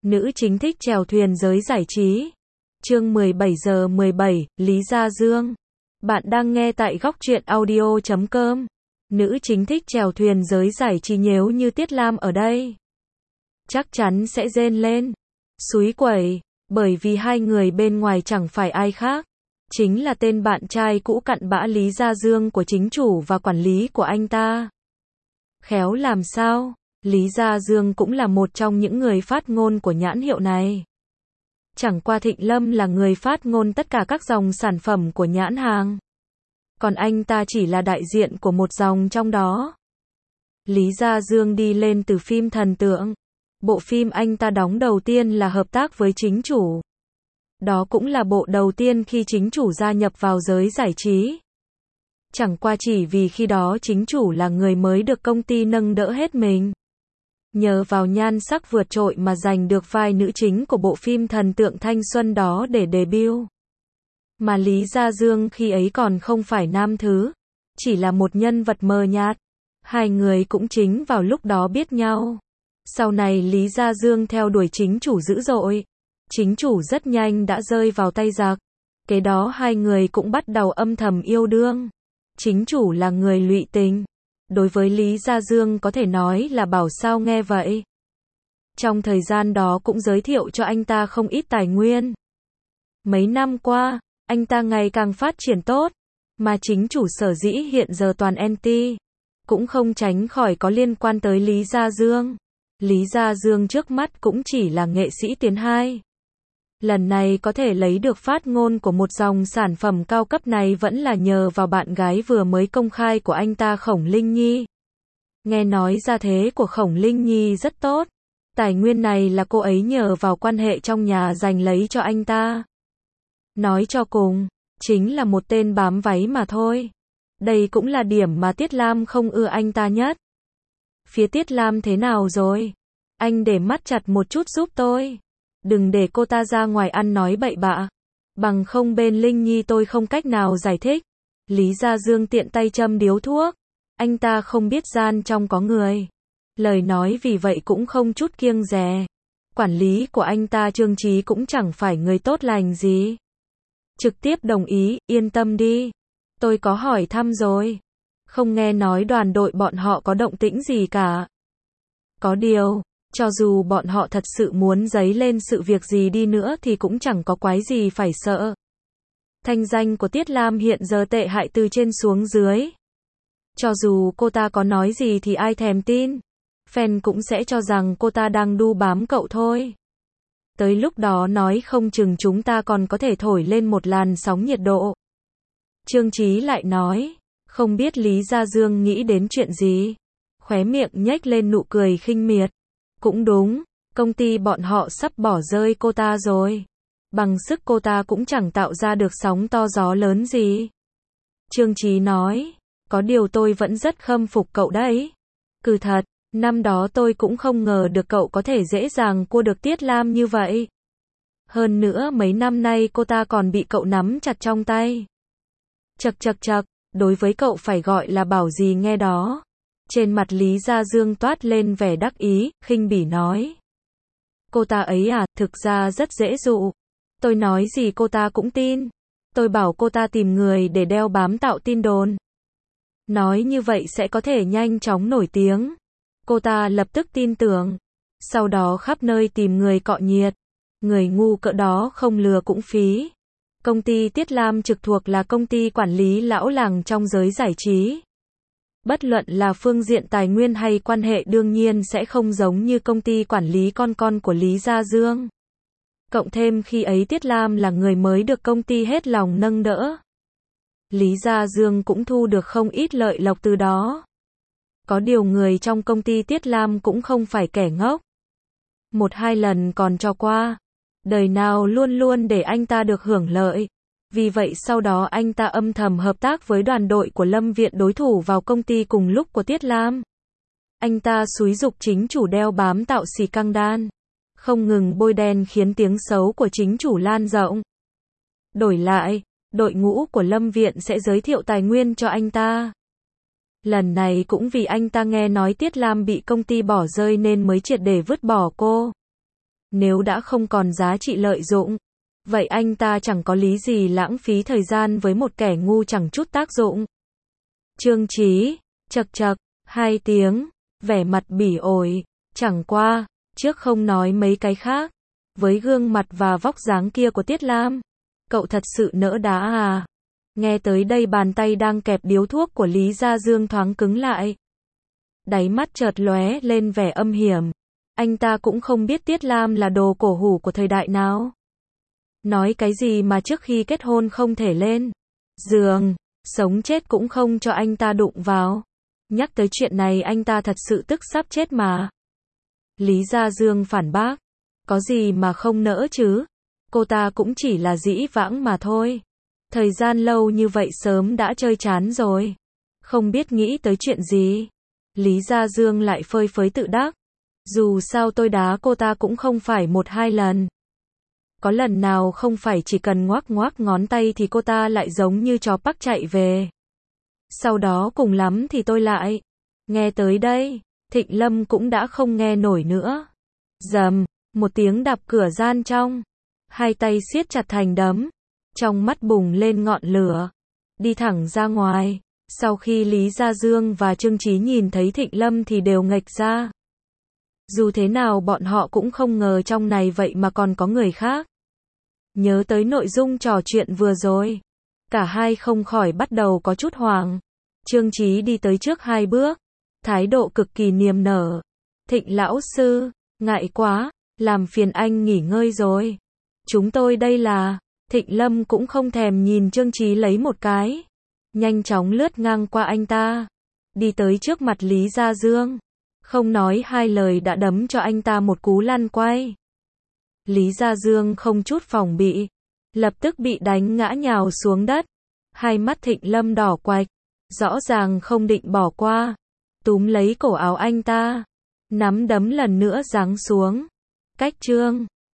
Nữ chính thích chèo thuyền giới giải trí. Chương 17:17, Lý Gia Dương. Bạn đang nghe tại góc truyện audio.com. Nữ chính thích chèo thuyền giới giải trí, nếu như Tiết Lam ở đây, chắc chắn sẽ rên lên, xúi quẩy, bởi vì hai người bên ngoài chẳng phải ai khác, chính là tên bạn trai cũ cặn bã Lý Gia Dương của chính chủ và quản lý của anh ta. Khéo làm sao, Lý Gia Dương cũng là một trong những người phát ngôn của nhãn hiệu này. Chẳng qua Thịnh Lâm là người phát ngôn tất cả các dòng sản phẩm của nhãn hàng, còn anh ta chỉ là đại diện của một dòng trong đó. Lý Gia Dương đi lên từ phim Thần Tượng. Bộ phim anh ta đóng đầu tiên là hợp tác với chính chủ. Đó cũng là bộ đầu tiên khi chính chủ gia nhập vào giới giải trí. Chẳng qua chỉ vì khi đó chính chủ là người mới được công ty nâng đỡ hết mình, nhờ vào nhan sắc vượt trội mà giành được vai nữ chính của bộ phim Thần Tượng thanh xuân đó để debut. Mà Lý Gia Dương khi ấy còn không phải nam thứ, chỉ là một nhân vật mờ nhạt. Hai người cũng chính vào lúc đó biết nhau. Sau này Lý Gia Dương theo đuổi chính chủ dữ dội. Chính chủ rất nhanh đã rơi vào tay giặc. Kế đó hai người cũng bắt đầu âm thầm yêu đương. Chính chủ là người lụy tình. Đối với Lý Gia Dương có thể nói là bảo sao nghe vậy. Trong thời gian đó cũng giới thiệu cho anh ta không ít tài nguyên. Mấy năm qua, anh ta ngày càng phát triển tốt. Mà chính chủ sở dĩ hiện giờ toàn anti, cũng không tránh khỏi có liên quan tới Lý Gia Dương. Lý Gia Dương trước mắt cũng chỉ là nghệ sĩ tuyến 2. Lần này có thể lấy được phát ngôn của một dòng sản phẩm cao cấp này vẫn là nhờ vào bạn gái vừa mới công khai của anh ta, Khổng Linh Nhi. Nghe nói gia thế của Khổng Linh Nhi rất tốt. Tài nguyên này là cô ấy nhờ vào quan hệ trong nhà giành lấy cho anh ta. Nói cho cùng, chính là một tên bám váy mà thôi. Đây cũng là điểm mà Tiết Lam không ưa anh ta nhất. Phía Tiết Lam thế nào rồi? Anh để mắt chặt một chút giúp tôi. Đừng để cô ta ra ngoài ăn nói bậy bạ. Bằng không bên Linh Nhi tôi không cách nào giải thích. Lý Gia Dương tiện tay châm điếu thuốc. Anh ta không biết gian trong có người. Lời nói vì vậy cũng không chút kiêng dè. Quản lý của anh ta Trương Chí cũng chẳng phải người tốt lành gì. Trực tiếp đồng ý, yên tâm đi. Tôi có hỏi thăm rồi. Không nghe nói đoàn đội bọn họ có động tĩnh gì cả. Có điều, cho dù bọn họ thật sự muốn giấy lên sự việc gì đi nữa thì cũng chẳng có quái gì phải sợ. Thanh danh của Tiết Lam hiện giờ tệ hại từ trên xuống dưới. Cho dù cô ta có nói gì thì ai thèm tin. Fan cũng sẽ cho rằng cô ta đang đu bám cậu thôi. Tới lúc đó nói không chừng chúng ta còn có thể thổi lên một làn sóng nhiệt độ. Trương Chí lại nói, không biết Lý Gia Dương nghĩ đến chuyện gì. Khóe miệng nhếch lên nụ cười khinh miệt. Cũng đúng, công ty bọn họ sắp bỏ rơi cô ta rồi. Bằng sức cô ta cũng chẳng tạo ra được sóng to gió lớn gì. Trương Chí nói, có điều tôi vẫn rất khâm phục cậu đấy. Cứ thật, năm đó tôi cũng không ngờ được cậu có thể dễ dàng cua được Tiết Lam như vậy. Hơn nữa mấy năm nay cô ta còn bị cậu nắm chặt trong tay. Chậc chậc chậc, đối với cậu phải gọi là bảo gì nghe đó. Trên mặt Lý Gia Dương toát lên vẻ đắc ý, khinh bỉ nói. Cô ta ấy à, thực ra rất dễ dụ. Tôi nói gì cô ta cũng tin. Tôi bảo cô ta tìm người để đeo bám tạo tin đồn. Nói như vậy sẽ có thể nhanh chóng nổi tiếng. Cô ta lập tức tin tưởng. Sau đó khắp nơi tìm người cọ nhiệt. Người ngu cỡ đó không lừa cũng phí. Công ty Tiết Lam trực thuộc là công ty quản lý lão làng trong giới giải trí. Bất luận là phương diện tài nguyên hay quan hệ đương nhiên sẽ không giống như công ty quản lý con của Lý Gia Dương. Cộng thêm khi ấy Tiết Lam là người mới được công ty hết lòng nâng đỡ. Lý Gia Dương cũng thu được không ít lợi lộc từ đó. Có điều người trong công ty Tiết Lam cũng không phải kẻ ngốc. Một hai lần còn cho qua. Đời nào luôn luôn để anh ta được hưởng lợi. Vì vậy sau đó anh ta âm thầm hợp tác với đoàn đội của Lâm Viện đối thủ vào công ty cùng lúc của Tiết Lam. Anh ta xúi giục chính chủ đeo bám tạo xì căng đan. Không ngừng bôi đen khiến tiếng xấu của chính chủ lan rộng. Đổi lại, đội ngũ của Lâm Viện sẽ giới thiệu tài nguyên cho anh ta. Lần này cũng vì anh ta nghe nói Tiết Lam bị công ty bỏ rơi nên mới triệt để vứt bỏ cô. Nếu đã không còn giá trị lợi dụng, vậy anh ta chẳng có lý gì lãng phí thời gian với một kẻ ngu chẳng chút tác dụng. Trương Chí, chậc chậc, 2 tiếng, vẻ mặt bỉ ổi, chẳng qua, trước không nói mấy cái khác, với gương mặt và vóc dáng kia của Tiết Lam, cậu thật sự nỡ đá à? Nghe tới đây bàn tay đang kẹp điếu thuốc của Lý Gia Dương thoáng cứng lại. Đáy mắt chợt lóe lên vẻ âm hiểm. Anh ta cũng không biết Tiết Lam là đồ cổ hủ của thời đại nào. Nói cái gì mà trước khi kết hôn không thể lên giường, sống chết cũng không cho anh ta đụng vào. Nhắc tới chuyện này anh ta thật sự tức sắp chết mà. Lý Gia Dương phản bác. Có gì mà không nỡ chứ? Cô ta cũng chỉ là dĩ vãng mà thôi. Thời gian lâu như vậy sớm đã chơi chán rồi. Không biết nghĩ tới chuyện gì. Lý Gia Dương lại phơi phới tự đắc. Dù sao tôi đá cô ta cũng không phải 1-2 lần. Có lần nào không phải chỉ cần ngoác ngoác ngón tay thì cô ta lại giống như chó pắc chạy về. Sau đó cùng lắm thì tôi lại. Nghe tới đây, Thịnh Lâm cũng đã không nghe nổi nữa. Rầm, một tiếng đạp cửa gian trong. Hai tay siết chặt thành đấm. Trong mắt bùng lên ngọn lửa. Đi thẳng ra ngoài. Sau khi Lý Gia Dương và Trương Chí nhìn thấy Thịnh Lâm thì đều nghệch ra. Dù thế nào bọn họ cũng không ngờ trong này vậy mà còn có người khác. Nhớ tới nội dung trò chuyện vừa rồi, cả hai không khỏi bắt đầu có chút hoảng. Trương Chí đi tới trước 2 bước, thái độ cực kỳ niềm nở. Thịnh lão sư, ngại quá, làm phiền anh nghỉ ngơi rồi. Chúng tôi đây là... Thịnh Lâm cũng không thèm nhìn Trương Chí lấy một cái. Nhanh chóng lướt ngang qua anh ta. Đi tới trước mặt Lý Gia Dương. Không nói 2 lời đã đấm cho anh ta một cú lăn quay. Lý Gia Dương không chút phòng bị. Lập tức bị đánh ngã nhào xuống đất. Hai mắt Thịnh Lâm đỏ quạch. Rõ ràng không định bỏ qua. Túm lấy cổ áo anh ta. Nắm đấm lần nữa giáng xuống. Cách Trương